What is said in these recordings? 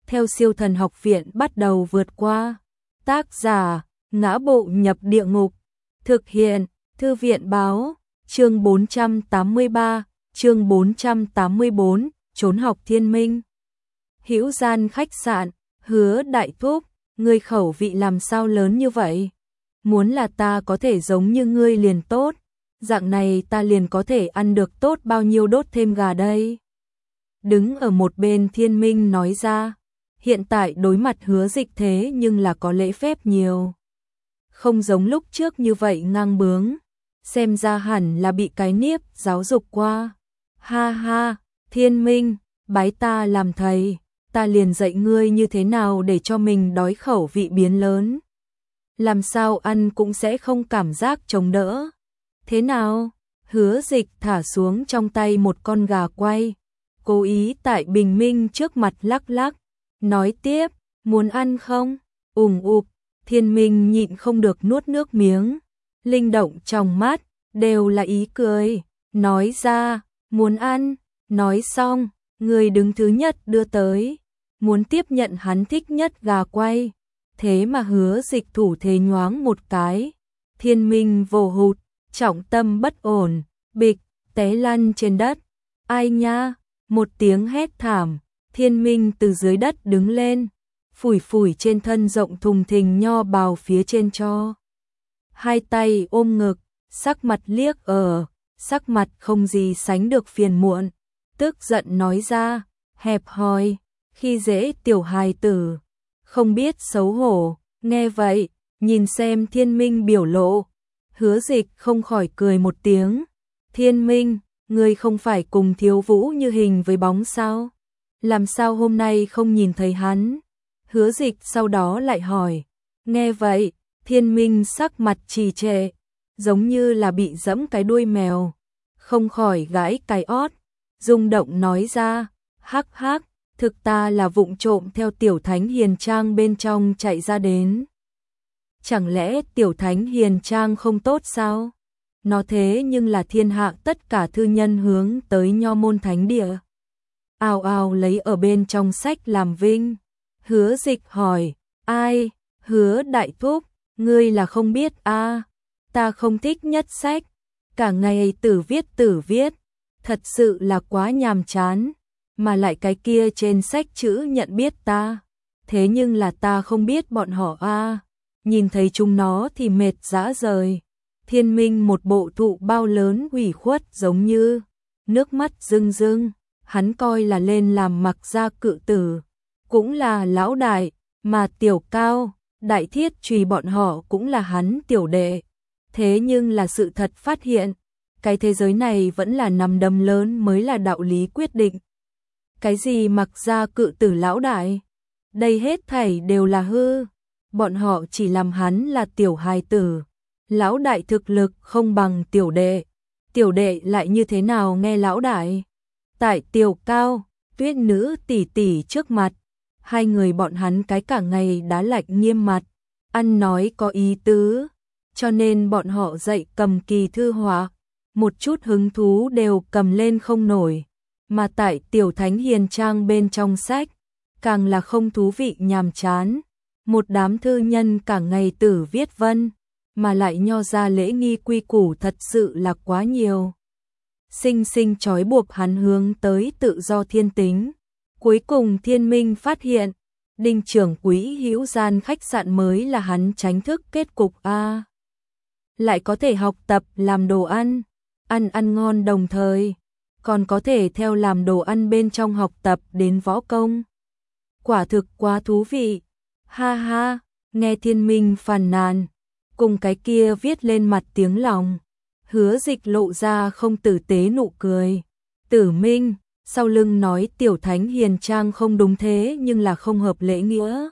theo Siêu Thần Học Viện bắt đầu vượt qua. Tác giả: Ngã Bộ Nhập Địa Ngục. Thực hiện: Thư viện báo. Chương 483, chương 484, trốn học thiên minh. Hữu Gian khách sạn. Hứa đại thúc, ngươi khẩu vị làm sao lớn như vậy? Muốn là ta có thể giống như ngươi liền tốt, dạng này ta liền có thể ăn được tốt bao nhiêu đốt thêm gà đây. Đứng ở một bên Thiên Minh nói ra, hiện tại đối mặt Hứa Dịch thế nhưng là có lễ phép nhiều. Không giống lúc trước như vậy ngang bướng, xem ra hẳn là bị cái niếp giáo dục qua. Ha ha, Thiên Minh, bái ta làm thầy, ta liền dạy ngươi như thế nào để cho mình đói khẩu vị biến lớn. Làm sao ăn cũng sẽ không cảm giác chống đỡ. Thế nào? Hứa Dịch thả xuống trong tay một con gà quay, cố ý tại Bình Minh trước mặt lắc lắc, nói tiếp, muốn ăn không? Ụp. Thiên Minh nhịn không được nuốt nước miếng, linh động trong mắt đều là ý cười, nói ra, muốn ăn. Nói xong, người đứng thứ nhất đưa tới, muốn tiếp nhận hắn thích nhất gà quay. Thế mà Hứa Dịch thủ thế nhoáng một cái, Thiên Minh vồ hụt, trọng tâm bất ổn, bịch, té lăn trên đất. Ai nha? Một tiếng hét thảm, Thiên Minh từ dưới đất đứng lên, phủi phủi trên thân rộng thùng thình nho bào phía trên cho. Hai tay ôm ngực, sắc mặt liếc sắc mặt không gì sánh được phiền muộn, tức giận nói ra, hẹp hòi, khi dễ tiểu hài tử, không biết xấu hổ. Nghe vậy, nhìn xem Thiên Minh biểu lộ, Hứa Dịch không khỏi cười một tiếng. Thiên Minh, ngươi không phải cùng Thiếu Vũ như hình với bóng sao? Làm sao hôm nay không nhìn thấy hắn? Hứa Dịch sau đó lại hỏi. Nghe vậy, Thiên Minh sắc mặt trì trệ, giống như là bị giẫm cái đuôi mèo, không khỏi gãi cái ót, rung động nói ra, hắc hắc, thực ta là vụng trộm theo Tiểu Thánh Hiền Trang bên trong chạy ra đến. Chẳng lẽ Tiểu Thánh Hiền Trang không tốt sao? Nó thế nhưng là thiên hạ tất cả thư nhân hướng tới Nho môn thánh địa. Ào ào lấy ở bên trong sách làm vinh. Hứa Dịch hỏi, ai? Hứa đại thúc, ngươi là không biết a? Ta không thích nhất sách, cả ngày tử viết, thật sự là quá nhàm chán, mà lại cái kia trên sách chữ nhận biết ta, thế nhưng là ta không biết bọn họ a. Nhìn thấy chúng nó thì mệt dã rời. Thiên Minh một bộ thụ bao lớn ủy khuất giống như nước mắt rưng rưng, hắn coi là lên làm Mặc gia cự tử, cũng là lão đại, mà Tiểu Cao, Đại Thiết Trùy bọn họ cũng là hắn tiểu đệ. Thế nhưng là sự thật phát hiện, cái thế giới này vẫn là nằm đầm lớn mới là đạo lý quyết định. Cái gì Mặc gia cự tử lão đại? Đây hết thảy đều là hư, bọn họ chỉ làm hắn là tiểu hài tử. Lão đại thực lực không bằng tiểu đệ lại như thế nào nghe lão đại? Tại Tiểu Cao, Tuyết nữ tỷ tỷ trước mặt, hai người bọn hắn cái cả ngày đá lạnh nghiêm mặt, ăn nói có ý tứ, cho nên bọn họ dạy cầm kỳ thư họa, một chút hứng thú đều cầm lên không nổi, mà tại Tiểu Thánh Hiền Trang bên trong sách, càng là không thú vị nhàm chán, một đám thư nhân cả ngày tử viết vân, mà lại nho ra lễ nghi quy củ thật sự là quá nhiều. Sinh sinh trói buộc hắn hướng tới tự do thiên tính. Cuối cùng Thiên Minh phát hiện, Đinh trưởng quỹ Hữu Gian khách sạn mới là hắn tránh thức kết cục a. Lại có thể học tập làm đồ ăn, ăn ngon đồng thời, còn có thể theo làm đồ ăn bên trong học tập đến võ công. Quả thực quá thú vị. Ha ha, nghe Thiên Minh phàn nàn, cùng cái kia viết lên mặt tiếng lòng, Hứa Dịch lộ ra không tử tế nụ cười. Tử Minh, sau lưng nói Tiểu Thánh Hiền Trang không đúng thế nhưng là không hợp lễ nghĩa.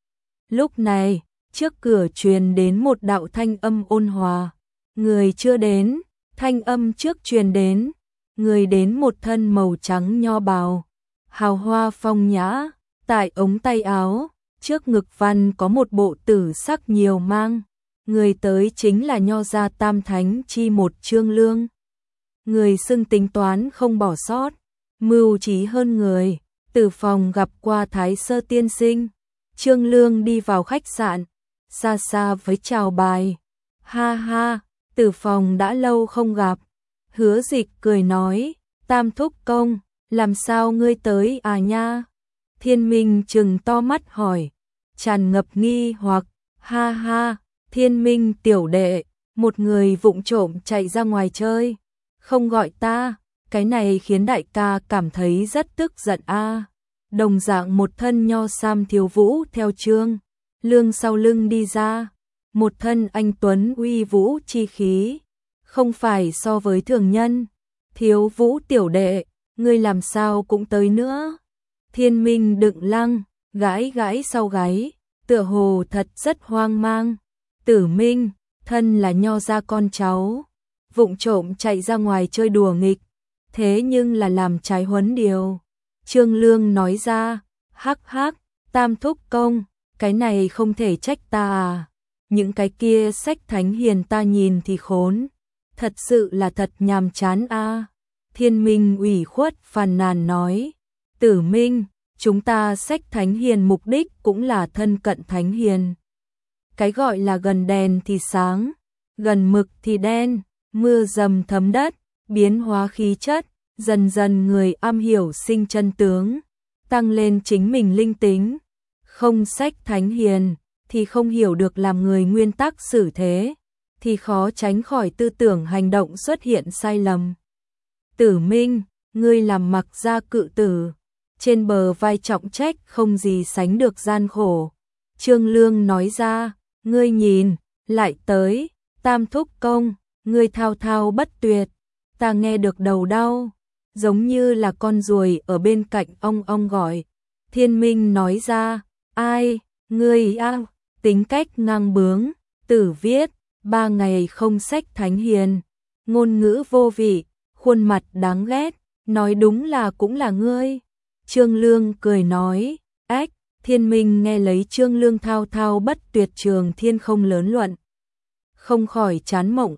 Lúc này, trước cửa truyền đến một đạo thanh âm ôn hòa. Người chưa đến, thanh âm trước truyền đến. Người đến một thân màu trắng nho bào, hào hoa phong nhã, tại ống tay áo, trước ngực văn có một bộ tử sắc nhiều mang. Người tới chính là Nho gia Tam Thánh chi một Trương Lương. Người xưng tính toán không bỏ sót, mưu trí hơn người, Từ phòng gặp qua Thái Sơ tiên sinh. Trương Lương đi vào khách sạn, xa xa với chào bài. Ha ha, Từ phòng đã lâu không gặp. Hứa Dịch cười nói, Tam thúc công, làm sao ngươi tới à nha? Thiên Minh trừng to mắt hỏi, tràn ngập nghi hoặc, ha ha, Thiên Minh tiểu đệ, một người vụng trộm chạy ra ngoài chơi, không gọi ta, cái này khiến đại ca cảm thấy rất tức giận a. Đồng dạng một thân nho sam thiếu vũ theo Trương Lương sau lưng đi ra, một thân anh tuấn uy vũ chi khí, không phải so với thường nhân. Thiếu vũ tiểu đệ, ngươi làm sao cũng tới nữa? Thiên Minh đựng lăng, gãi gãi sau gáy, tựa hồ thật rất hoang mang. Tử Minh, thân là nho gia con cháu, vụng trộm chạy ra ngoài chơi đùa nghịch, thế nhưng là làm trái huấn điều. Trương Lương nói ra, hắc hắc, Tam thúc công, cái này không thể trách ta à. Những cái kia sách thánh hiền ta nhìn thì khốn, thật sự là thật nhàm chán a. Thiên Minh ủy khuất phàn nàn nói, Tử Minh, chúng ta sách thánh hiền mục đích cũng là thân cận thánh hiền. Cái gọi là gần đèn thì sáng, gần mực thì đen, mưa dầm thấm đất, biến hóa khí chất, dần dần người am hiểu sinh chân tướng, tăng lên chính mình linh tính. Không sách thánh hiền thì không hiểu được làm người nguyên tắc xử thế, thì khó tránh khỏi tư tưởng hành động xuất hiện sai lầm. Tử Minh, ngươi làm mặc gia cự tử, trên bờ vai trọng trách không gì sánh được gian khổ. Trương Lương nói ra, ngươi nhìn, lại tới, Tam thúc công, ngươi thao thao bất tuyệt, ta nghe được đầu đau, giống như là con ruồi ở bên cạnh ong gọi. Thiên Minh nói ra, ai, ngươi a, tính cách ngang bướng, Tử viết, 3 ngày không sách thánh hiền, ngôn ngữ vô vị, khuôn mặt đáng ghét, nói đúng là cũng là ngươi. Trương Lương cười nói, ách. Thiên Minh nghe lấy Trương Lương thao thao bất tuyệt trường thiên không lớn luận, không khỏi chán mộng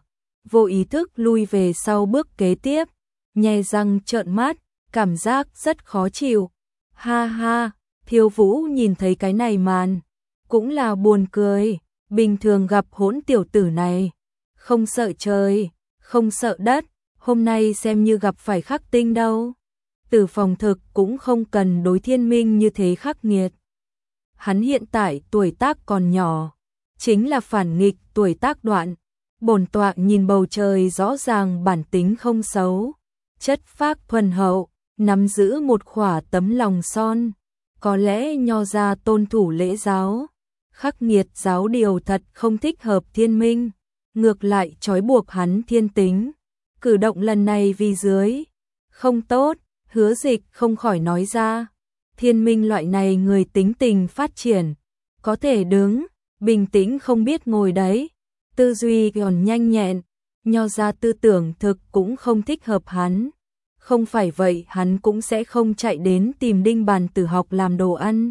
vô ý thức lui về sau bước kế tiếp, nhe răng trợn mắt, cảm giác rất khó chịu. Ha ha, Thiếu Vũ nhìn thấy cái này màn, cũng là buồn cười, bình thường gặp hỗn tiểu tử này, không sợ trời, không sợ đất, hôm nay xem như gặp phải khắc tinh đâu. Từ phòng thực cũng không cần đối Thiên Minh như thế khắc nghiệt. Hắn hiện tại tuổi tác còn nhỏ, chính là phản nghịch tuổi tác đoạn. Bổn tọa nhìn bầu trời rõ ràng bản tính không xấu, chất phác thuần hậu, nắm giữ một khỏa tấm lòng son. Có lẽ nho gia tôn thủ lễ giáo, khắc nghiệt giáo điều thật không thích hợp Thiên Minh, ngược lại trói buộc hắn thiên tính. Cử động lần này vì dưới không tốt. Hứa Dịch không khỏi nói ra, Thiên Minh loại này người tính tình phát triển, có thể đứng, bình tĩnh không biết ngồi đấy, tư duy còn nhanh nhẹn, nho gia tư tưởng thực cũng không thích hợp hắn. Không phải vậy hắn cũng sẽ không chạy đến tìm Đinh Bàn Tử học làm đồ ăn.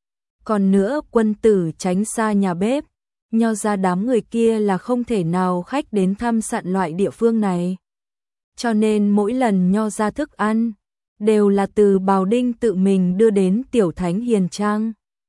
Còn nữa quân tử tránh xa nhà bếp, nho gia đám người kia là không thể nào khách đến thăm sạn loại địa phương này. Cho nên mỗi lần nho gia thức ăn đều là từ Bào Đinh tự mình đưa đến tiểu thánh hiền trang.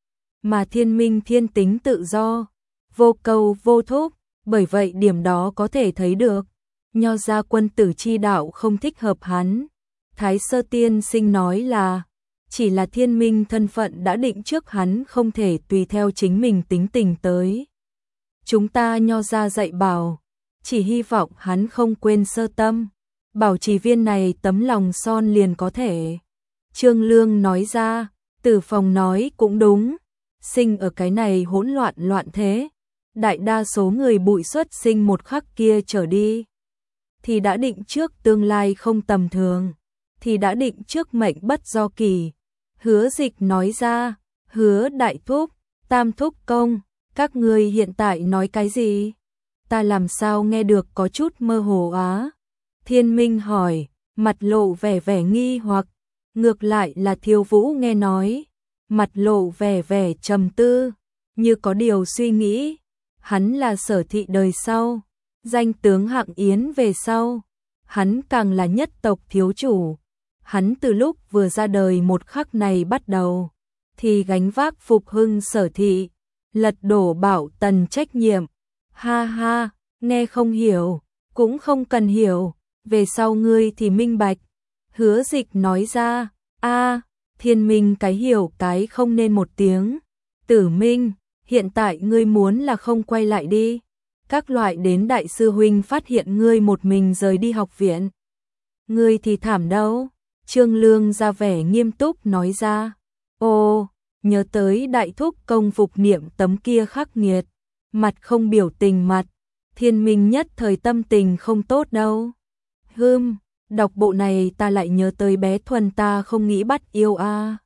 Mà Thiên Minh thiên tính tự do, vô cầu vô thúc, bởi vậy điểm đó có thể thấy được, nho gia quân tử chi đạo không thích hợp hắn. Thái Sơ tiên sinh nói là, chỉ là Thiên Minh thân phận đã định trước hắn không thể tùy theo chính mình tính tình tới. Chúng ta nho gia dạy bảo, chỉ hy vọng hắn không quên sơ tâm. Bảo trì viên này tấm lòng son liền có thể. Trương Lương nói ra, Tử phòng nói cũng đúng, sinh ở cái này hỗn loạn thế, đại đa số người bụi xuất sinh một khắc kia trở đi, thì đã định trước tương lai không tầm thường, thì đã định trước mệnh bất do kỳ. Hứa Dịch nói ra, Hứa đại thúc, Tam thúc công, các ngươi hiện tại nói cái gì? Ta làm sao nghe được có chút mơ hồ á? Thiên Minh hỏi, mặt lộ vẻ nghi hoặc, ngược lại là Thiếu Vũ nghe nói, mặt lộ vẻ trầm tư, như có điều suy nghĩ. Hắn là Sở thị đời sau, danh tướng Hạng Yến về sau, hắn càng là nhất tộc thiếu chủ, hắn từ lúc vừa ra đời một khắc này bắt đầu, thì gánh vác phục hưng Sở thị, lật đổ Bảo Tần trách nhiệm. Ha ha, nghe không hiểu, cũng không cần hiểu, về sau ngươi thì minh bạch. Hứa Dịch nói ra, a Thiên Minh cái hiểu cái không nên một tiếng. Tử Minh, hiện tại ngươi muốn là không quay lại đi. Các loại đến đại sư huynh phát hiện ngươi một mình rời đi học viện. Ngươi thì thảm đâu. Trương Lương ra vẻ nghiêm túc nói ra. Ồ, nhớ tới đại thúc Công Phục Niệm tấm kia khắc nghiệt, mặt không biểu tình mặt. Thiên Minh nhất thời tâm tình không tốt đâu. Đọc bộ này ta lại nhớ tới bé Thuần ta không nghĩ bắt yêu a.